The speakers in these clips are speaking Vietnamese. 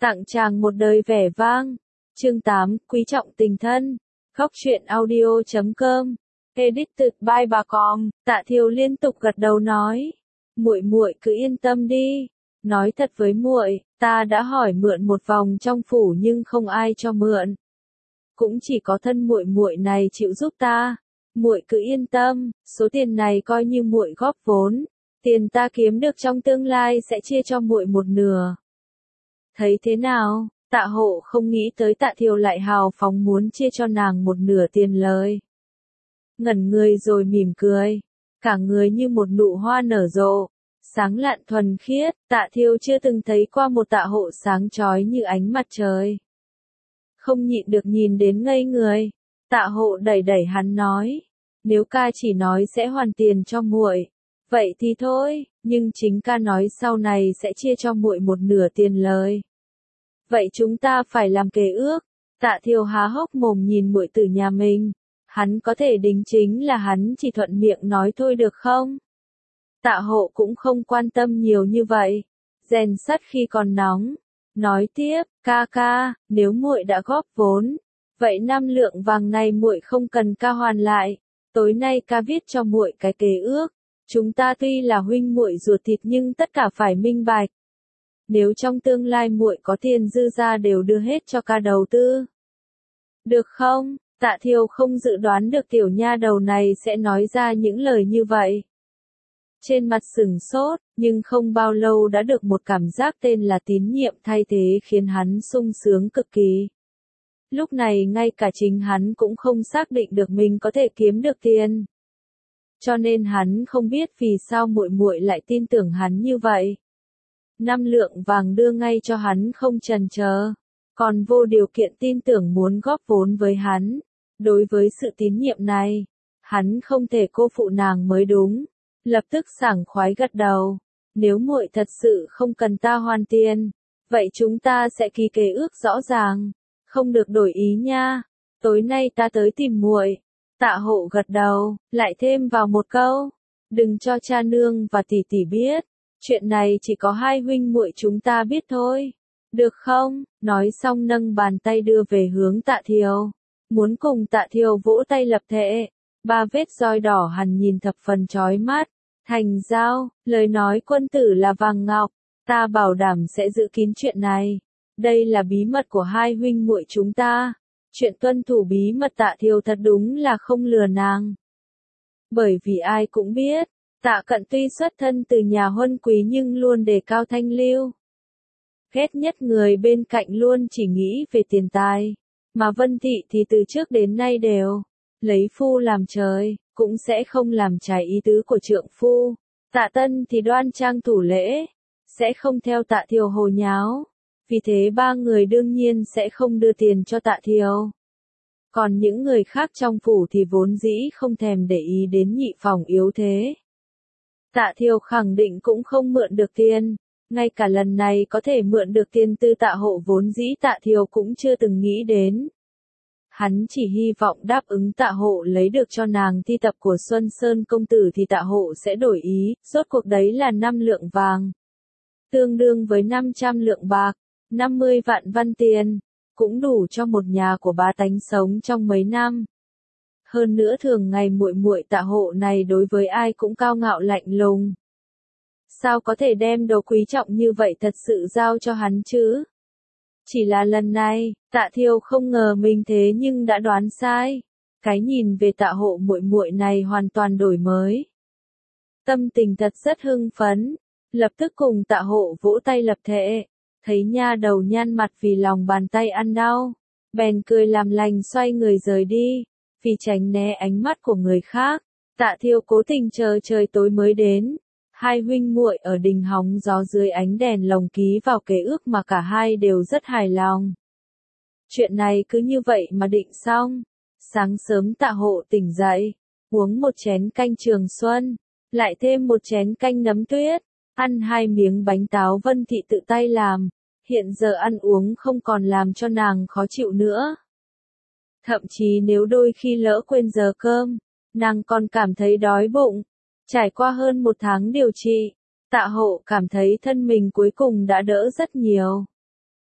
Tặng chàng một đời vẻ vang. Chương 8, quý trọng tình thân. Góc truyện audio.com. Edited by bà Con. Tạ Thiều liên tục gật đầu nói, muội muội cứ yên tâm đi. Nói thật với muội, ta đã hỏi mượn một vòng trong phủ nhưng không ai cho mượn. Cũng chỉ có thân muội muội này chịu giúp ta. Muội cứ yên tâm, số tiền này coi như muội góp vốn, tiền ta kiếm được trong tương lai sẽ chia cho muội một nửa. Thấy thế nào? Tạ Hộ không nghĩ tới Tạ Thiều lại hào phóng muốn chia cho nàng một nửa tiền lời. Ngẩn người rồi mỉm cười, cả người như một nụ hoa nở rộ, sáng lạn thuần khiết. Tạ Thiều chưa từng thấy qua một Tạ Hộ sáng chói như ánh mặt trời. Không nhịn được nhìn đến ngây người. Tạ Hộ đẩy đẩy hắn nói, nếu ca chỉ nói sẽ hoàn tiền cho muội, vậy thì thôi, nhưng chính ca nói sau này sẽ chia cho muội một nửa tiền lời. Vậy chúng ta phải làm kế ước. Tạ Thiều há hốc mồm nhìn muội tử nhà mình, hắn có thể đính chính là hắn chỉ thuận miệng nói thôi được không? Tạ Hộ cũng không quan tâm nhiều như vậy, rèn sắt khi còn nóng, nói tiếp, ca ca, nếu muội đã góp vốn, vậy 5 lượng vàng này muội không cần ca hoàn lại, tối nay ca viết cho muội cái kế ước, chúng ta tuy là huynh muội ruột thịt nhưng tất cả phải minh bạch. Nếu trong tương lai muội có tiền dư ra đều đưa hết cho ca đầu tư. Được không? Tạ Thiều không dự đoán được tiểu nha đầu này sẽ nói ra những lời như vậy. Trên mặt sừng sốt, nhưng không bao lâu đã được một cảm giác tên là tín nhiệm thay thế khiến hắn sung sướng cực kỳ. Lúc này ngay cả chính hắn cũng không xác định được mình có thể kiếm được tiền. Cho nên hắn không biết vì sao muội muội lại tin tưởng hắn như vậy. 5 lượng vàng đưa ngay cho hắn không chần chờ, còn vô điều kiện tin tưởng muốn góp vốn với hắn. Đối với sự tín nhiệm này, hắn không thể cô phụ nàng mới đúng. Lập tức sảng khoái gật đầu, nếu muội thật sự không cần ta hoàn tiền, vậy chúng ta sẽ ký kế ước rõ ràng, không được đổi ý nha. Tối nay ta tới tìm muội. Tạ Hộ gật đầu, lại thêm vào một câu, đừng cho cha nương và tỷ tỷ biết, chuyện này chỉ có hai huynh muội chúng ta biết thôi. Được không? Nói xong nâng bàn tay đưa về hướng Tạ Thiều, muốn cùng Tạ Thiều vỗ tay lập thệ. 3 vết roi đỏ hằn nhìn thập phần chói mắt. Thành giao, lời nói quân tử là vàng ngọc, ta bảo đảm sẽ giữ kín chuyện này. Đây là bí mật của hai huynh muội chúng ta. Chuyện tuân thủ bí mật Tạ Thiều thật đúng là không lừa nàng. Bởi vì ai cũng biết, Tạ Cận tuy xuất thân từ nhà huân quý nhưng luôn đề cao thanh lưu. Ghét nhất người bên cạnh luôn chỉ nghĩ về tiền tài, mà Vân Thị thì từ trước đến nay đều lấy phu làm trời, cũng sẽ không làm trái ý tứ của trượng phu. Tạ Tân thì đoan trang thủ lễ, sẽ không theo Tạ Thiều hồ nháo. Vì thế 3 người đương nhiên sẽ không đưa tiền cho Tạ Thiều. Còn những người khác trong phủ thì vốn dĩ không thèm để ý đến nhị phòng yếu thế. Tạ Thiều khẳng định cũng không mượn được tiền, ngay cả lần này có thể mượn được tiền từ Tạ Hộ vốn dĩ Tạ Thiều cũng chưa từng nghĩ đến. Hắn chỉ hy vọng đáp ứng Tạ Hộ lấy được cho nàng thi tập của Xuân Sơn công tử thì Tạ Hộ sẽ đổi ý, rốt cuộc đấy là 5 lượng vàng. Tương đương với 500 lượng bạc, 50 vạn văn tiền, cũng đủ cho một nhà của bá tánh sống trong mấy năm. Hơn nữa thường ngày muội muội Tạ Hộ này đối với ai cũng cao ngạo lạnh lùng. Sao có thể đem đồ quý trọng như vậy thật sự giao cho hắn chứ? Chỉ là lần này, Tạ Thiều không ngờ mình thế nhưng đã đoán sai. Cái nhìn về Tạ Hộ muội muội này hoàn toàn đổi mới. Tâm tình thật rất hưng phấn, lập tức cùng Tạ Hộ vỗ tay lập thệ. Thấy nha đầu nhăn mặt vì lòng bàn tay ăn đau, bèn cười làm lành xoay người rời đi. Vì tránh né ánh mắt của người khác, Tạ Thiều cố tình chờ trời tối mới đến. Hai huynh muội ở đình hóng gió dưới ánh đèn lồng ký vào kế ước mà cả hai đều rất hài lòng. Chuyện này cứ như vậy mà định xong. Sáng sớm Tạ Hộ tỉnh dậy, uống một chén canh Trường Xuân, lại thêm một chén canh nấm tuyết, ăn 2 miếng bánh táo Vân Thị tự tay làm. Hiện giờ ăn uống không còn làm cho nàng khó chịu nữa. Thậm chí nếu đôi khi lỡ quên giờ cơm, nàng còn cảm thấy đói bụng. Trải qua hơn 1 tháng điều trị, Tạ Hộ cảm thấy thân mình cuối cùng đã đỡ rất nhiều.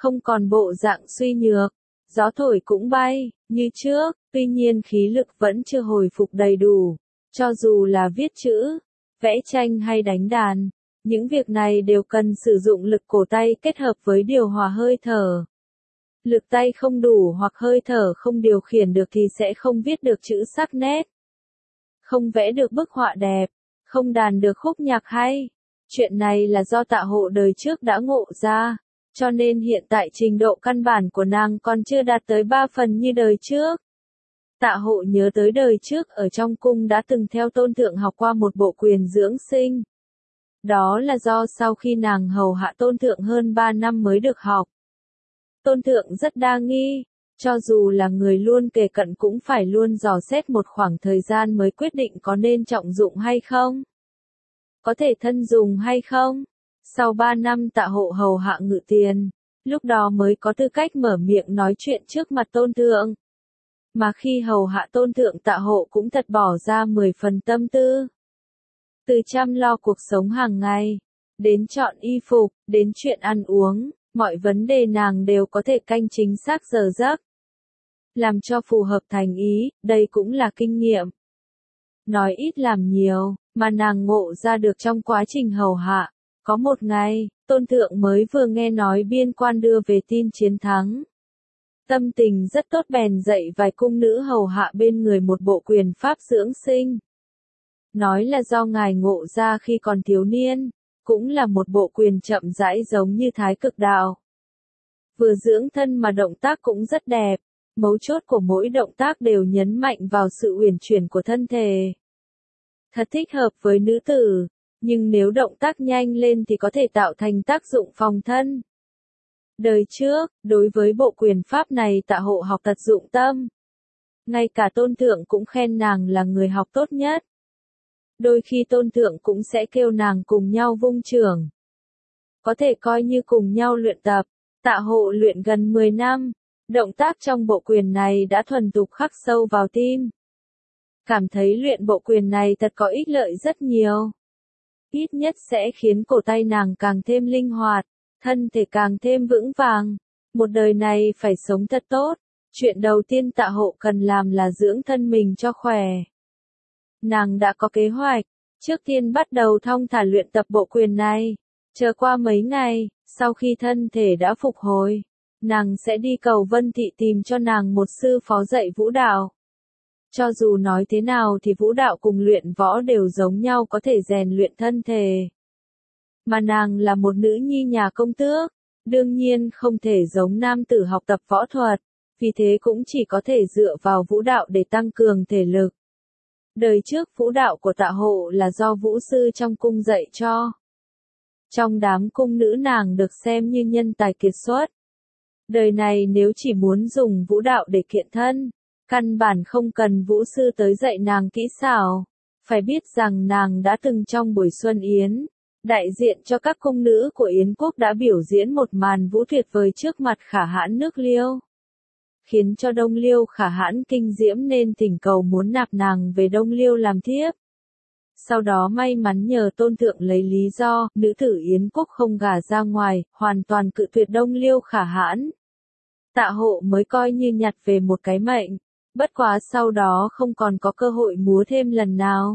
không còn bộ dạng suy nhược, gió thổi cũng bay, như trước, tuy nhiên khí lực vẫn chưa hồi phục đầy đủ, cho dù là viết chữ, vẽ tranh hay đánh đàn, những việc này đều cần sử dụng lực cổ tay kết hợp với điều hòa hơi thở. Lực tay không đủ hoặc hơi thở không điều khiển được thì sẽ không viết được chữ sắc nét, không vẽ được bức họa đẹp, không đàn được khúc nhạc hay. Chuyện này là do Tạ Hộ đời trước đã ngộ ra, cho nên hiện tại trình độ căn bản của nàng còn chưa đạt tới 3 phần như đời trước. Tạ Hộ nhớ tới đời trước ở trong cung đã từng theo Tôn Thượng học qua một bộ quyền dưỡng sinh. Đó là do sau khi nàng hầu hạ Tôn Thượng hơn 3 năm mới được học. Tôn Thượng rất đa nghi, cho dù là người luôn kề cận cũng phải luôn dò xét một khoảng thời gian mới quyết định có nên trọng dụng hay không. Có thể thân dùng hay không. Sau 3 năm Tạ Hộ hầu hạ Ngự Tiền, lúc đó mới có tư cách mở miệng nói chuyện trước mặt Tôn Thượng. Mà khi hầu hạ Tôn Thượng Tạ Hộ cũng thật bỏ ra 10 phần tâm tư. Từ chăm lo cuộc sống hàng ngày, đến chọn y phục, đến chuyện ăn uống, mọi vấn đề nàng đều có thể canh chính xác giờ giấc. Làm cho phù hợp thành ý, đây cũng là kinh nghiệm. Nói ít làm nhiều, mà nàng ngộ ra được trong quá trình hầu hạ. Có một ngày, Tôn Thượng mới vừa nghe nói biên quan đưa về tin chiến thắng. Tâm tình rất tốt bèn dạy vài cung nữ hầu hạ bên người một bộ quyền pháp dưỡng sinh. Nói là do ngài ngộ ra khi còn thiếu niên, cũng là một bộ quyền chậm rãi giống như Thái Cực Đạo. Vừa dưỡng thân mà động tác cũng rất đẹp, mấu chốt của mỗi động tác đều nhấn mạnh vào sự uyển chuyển của thân thể. Thật thích hợp với nữ tử, nhưng nếu động tác nhanh lên thì có thể tạo thành tác dụng phòng thân. Đời trước, đối với bộ quyền pháp này Tạ Hộ học thật dụng tâm. Ngay cả Tôn Thượng cũng khen nàng là người học tốt nhất. Đôi khi Tôn Thượng cũng sẽ kêu nàng cùng nhau vung chưởng. Có thể coi như cùng nhau luyện tập. Tạ Hộ luyện gần 10 năm, động tác trong bộ quyền này đã thuần thục khắc sâu vào tim. Cảm thấy luyện bộ quyền này thật có ích lợi rất nhiều. Ít nhất sẽ khiến cổ tay nàng càng thêm linh hoạt, thân thể càng thêm vững vàng. Một đời này phải sống thật tốt. Chuyện đầu tiên Tạ Hộ cần làm là dưỡng thân mình cho khỏe. Nàng đã có kế hoạch, trước tiên bắt đầu thong thả luyện tập bộ quyền này. Chờ qua mấy ngày, sau khi thân thể đã phục hồi, nàng sẽ đi cầu Vân Thị tìm cho nàng một sư phó dạy vũ đạo. Cho dù nói thế nào thì vũ đạo cùng luyện võ đều giống nhau, có thể rèn luyện thân thể. Mà nàng là một nữ nhi nhà công tước, đương nhiên không thể giống nam tử học tập võ thuật, vì thế cũng chỉ có thể dựa vào vũ đạo để tăng cường thể lực. Đời trước vũ đạo của Tạ Hộ là do vũ sư trong cung dạy cho. Trong đám cung nữ nàng được xem như nhân tài kiệt xuất. Đời này nếu chỉ muốn dùng vũ đạo để kiện thân, căn bản không cần vũ sư tới dạy nàng kỹ xảo. Phải biết rằng nàng đã từng trong buổi Xuân Yến, đại diện cho các cung nữ của Yến quốc đã biểu diễn một màn vũ tuyệt vời trước mặt Khả Hãn nước Liêu. Khiến cho Đông Liêu Khả Hãn kinh diễm nên thỉnh cầu muốn nạp nàng về Đông Liêu làm thiếp. Sau đó may mắn nhờ Tôn Thượng lấy lý do, nữ tử Yến quốc không gả ra ngoài, hoàn toàn cự tuyệt Đông Liêu Khả Hãn. Tạ Hộ mới coi như nhặt về một cái mệnh, bất quá sau đó không còn có cơ hội múa thêm lần nào.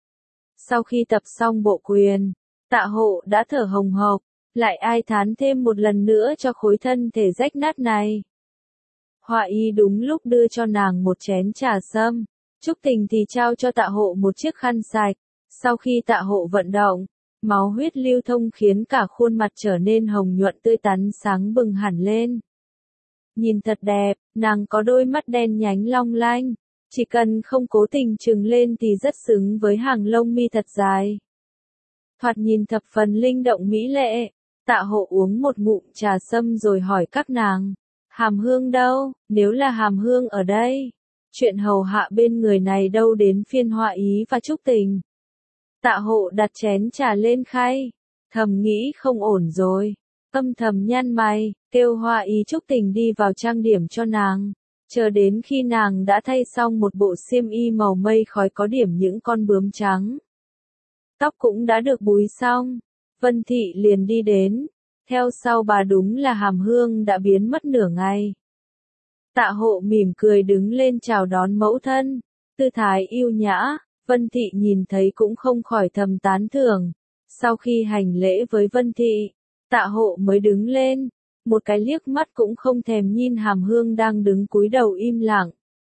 Sau khi tập xong bộ quyền, Tạ Hộ đã thở hồng hộc, lại ai thán thêm một lần nữa cho khối thân thể rách nát này. Họa y đúng lúc đưa cho nàng một chén trà sâm, Trúc Tình thì trao cho Tạ Hộ một chiếc khăn sạch. Sau khi Tạ Hộ vận động, máu huyết lưu thông khiến cả khuôn mặt trở nên hồng nhuận tươi tắn sáng bừng hẳn lên. Nhìn thật đẹp, nàng có đôi mắt đen nhánh long lanh, chỉ cần không cố tình trừng lên thì rất xứng với hàng lông mi thật dài. Thoạt nhìn thập phần linh động mỹ lệ. Tạ Hộ uống một ngụm trà sâm rồi hỏi các nàng, Hàm Hương đâu? Nếu là Hàm Hương ở đây, chuyện hầu hạ bên người này đâu đến phiên Họa Ý và Trúc Tình. Tạ Hộ đặt chén trà lên khay, thầm nghĩ không ổn rồi, âm thầm nhăn mày, kêu Họa Ý Trúc Tình đi vào trang điểm cho nàng. Chờ đến khi nàng đã thay xong một bộ xiêm y màu mây khói có điểm những con bướm trắng, tóc cũng đã được búi xong, Vân Thị liền đi đến, Theo sau bà đúng là Hàm Hương đã biến mất nửa ngày. Tạ Hộ mỉm cười đứng lên chào đón mẫu thân, tư thái yêu nhã, Vân Thị nhìn thấy cũng không khỏi thầm tán thưởng. Sau khi hành lễ với Vân Thị, Tạ Hộ mới đứng lên, một cái liếc mắt cũng không thèm nhìn Hàm Hương đang đứng cúi đầu im lặng.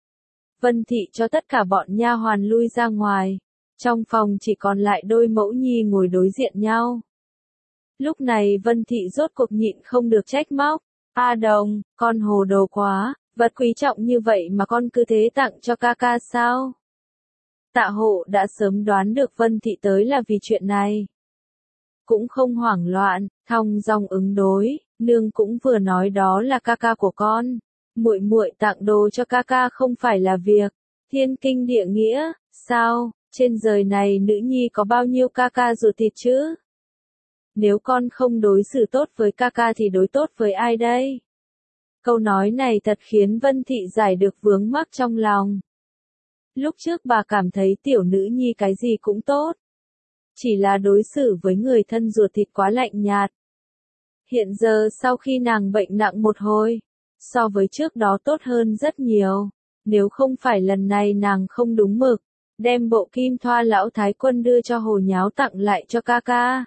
Vân Thị cho tất cả bọn nha hoàn lui ra ngoài, trong phòng chỉ còn lại đôi mẫu nhi ngồi đối diện nhau. Lúc này Vân Thị rốt cuộc nhịn không được trách móc, A Đồng, con hồ đồ quá, vật quý trọng như vậy mà con cứ thế tặng cho ca ca sao? Tạ Hộ đã sớm đoán được Vân Thị tới là vì chuyện này. Cũng không hoảng loạn, thong dong ứng đối, nương cũng vừa nói đó là ca ca của con. Muội muội tặng đồ cho ca ca không phải là việc thiên kinh địa nghĩa, sao, trên đời này nữ nhi có bao nhiêu ca ca ruột thịt chứ? Nếu con không đối xử tốt với ca ca thì đối tốt với ai đây? Câu nói này thật khiến Vân Thị giải được vướng mắc trong lòng. Lúc trước bà cảm thấy tiểu nữ nhi cái gì cũng tốt. Chỉ là đối xử với người thân ruột thịt quá lạnh nhạt. Hiện giờ sau khi nàng bệnh nặng một hồi, so với trước đó tốt hơn rất nhiều. Nếu không phải lần này nàng không đúng mực, đem bộ kim thoa lão thái quân đưa cho Hồ Nháo tặng lại cho ca ca,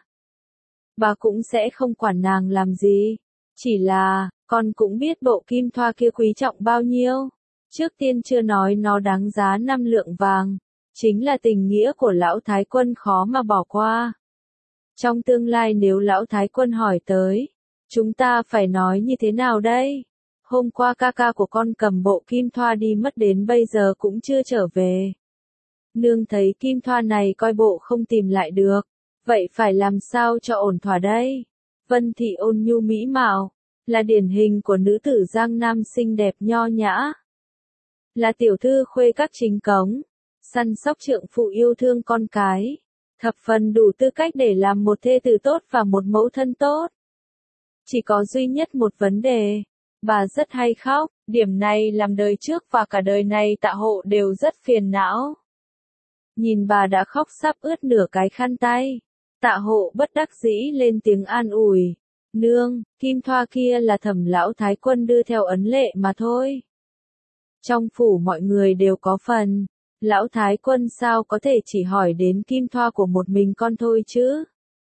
bà cũng sẽ không quản nàng làm gì. Chỉ là, con cũng biết bộ kim thoa kia quý trọng bao nhiêu. Trước tiên chưa nói nó đáng giá 5 lượng vàng. Chính là tình nghĩa của lão thái quân khó mà bỏ qua. Trong tương lai nếu lão thái quân hỏi tới, chúng ta phải nói như thế nào đây? Hôm qua ca ca của con cầm bộ kim thoa đi mất đến bây giờ cũng chưa trở về. Nương thấy kim thoa này coi bộ không tìm lại được. Vậy phải làm sao cho ổn thỏa đây? Vân Thị ôn nhu mỹ mạo, là điển hình của nữ tử Giang Nam xinh đẹp nho nhã. Là tiểu thư khuê các chính cống, săn sóc trượng phụ yêu thương con cái, thập phần đủ tư cách để làm một thê tử tốt và một mẫu thân tốt. Chỉ có duy nhất một vấn đề, bà rất hay khóc, điểm này làm đời trước và cả đời này Tạ Hộ đều rất phiền não. Nhìn bà đã khóc sắp ướt nửa cái khăn tay, Tạ Hộ bất đắc dĩ lên tiếng an ủi, nương, kim thoa kia là Thẩm lão thái quân đưa theo ấn lệ mà thôi. Trong phủ mọi người đều có phần, lão thái quân sao có thể chỉ hỏi đến kim thoa của một mình con thôi chứ?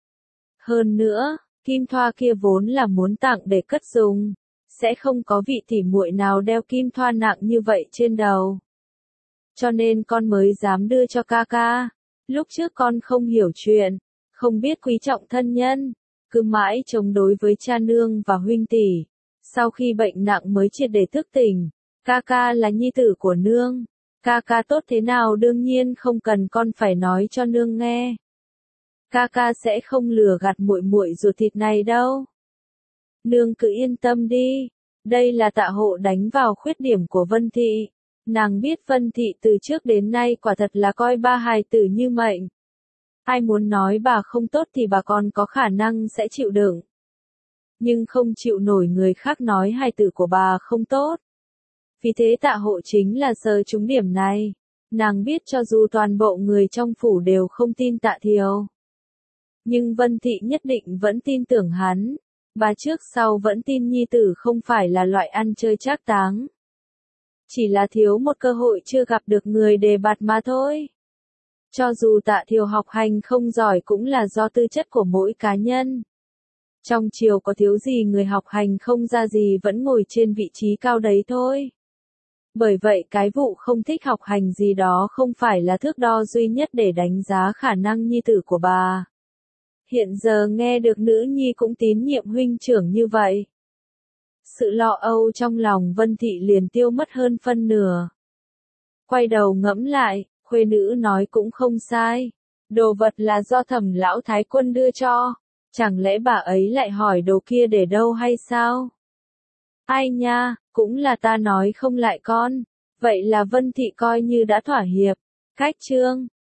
Hơn nữa, kim thoa kia vốn là muốn tặng để cất dùng, sẽ không có vị tỉ muội nào đeo kim thoa nặng như vậy trên đầu. Cho nên con mới dám đưa cho ca ca. Lúc trước con không hiểu chuyện, không biết quý trọng thân nhân, cứ mãi chống đối với cha nương và huynh tỷ. Sau khi bệnh nặng mới triệt để thức tỉnh, ca ca là nhi tử của nương. Ca ca tốt thế nào đương nhiên không cần con phải nói cho nương nghe. Ca ca sẽ không lừa gạt muội muội ruột thịt này đâu. Nương cứ yên tâm đi. Đây là Tạ Hộ đánh vào khuyết điểm của Vân Thị. Nàng biết Vân Thị từ trước đến nay quả thật là coi ba hài tử như mệnh. Ai muốn nói bà không tốt thì bà còn có khả năng sẽ chịu đựng. Nhưng không chịu nổi người khác nói hài tử của bà không tốt. Vì thế Tạ Hộ chính là sờ trúng điểm này. Nàng biết cho dù toàn bộ người trong phủ đều không tin Tạ Thiều, nhưng Vân Thị nhất định vẫn tin tưởng hắn. Bà trước sau vẫn tin nhi tử không phải là loại ăn chơi trác táng. Chỉ là thiếu một cơ hội chưa gặp được người đề bạt mà thôi. Cho dù Tạ Thiều học hành không giỏi cũng là do tư chất của mỗi cá nhân. Trong triều có thiếu gì người học hành không ra gì vẫn ngồi trên vị trí cao đấy thôi. Bởi vậy cái vụ không thích học hành gì đó không phải là thước đo duy nhất để đánh giá khả năng nhi tử của bà. Hiện giờ nghe được nữ nhi cũng tín nhiệm huynh trưởng như vậy. Sự lo âu trong lòng Vân Thị liền tiêu mất hơn phân nửa. Quay đầu ngẫm lại, khuê nữ nói cũng không sai. Đồ vật là do Thẩm lão thái quân đưa cho. Chẳng lẽ bà ấy lại hỏi đồ kia để đâu hay sao? Ai nha, cũng là ta nói không lại con. Vậy là Vân Thị coi như đã thỏa hiệp. Cách chương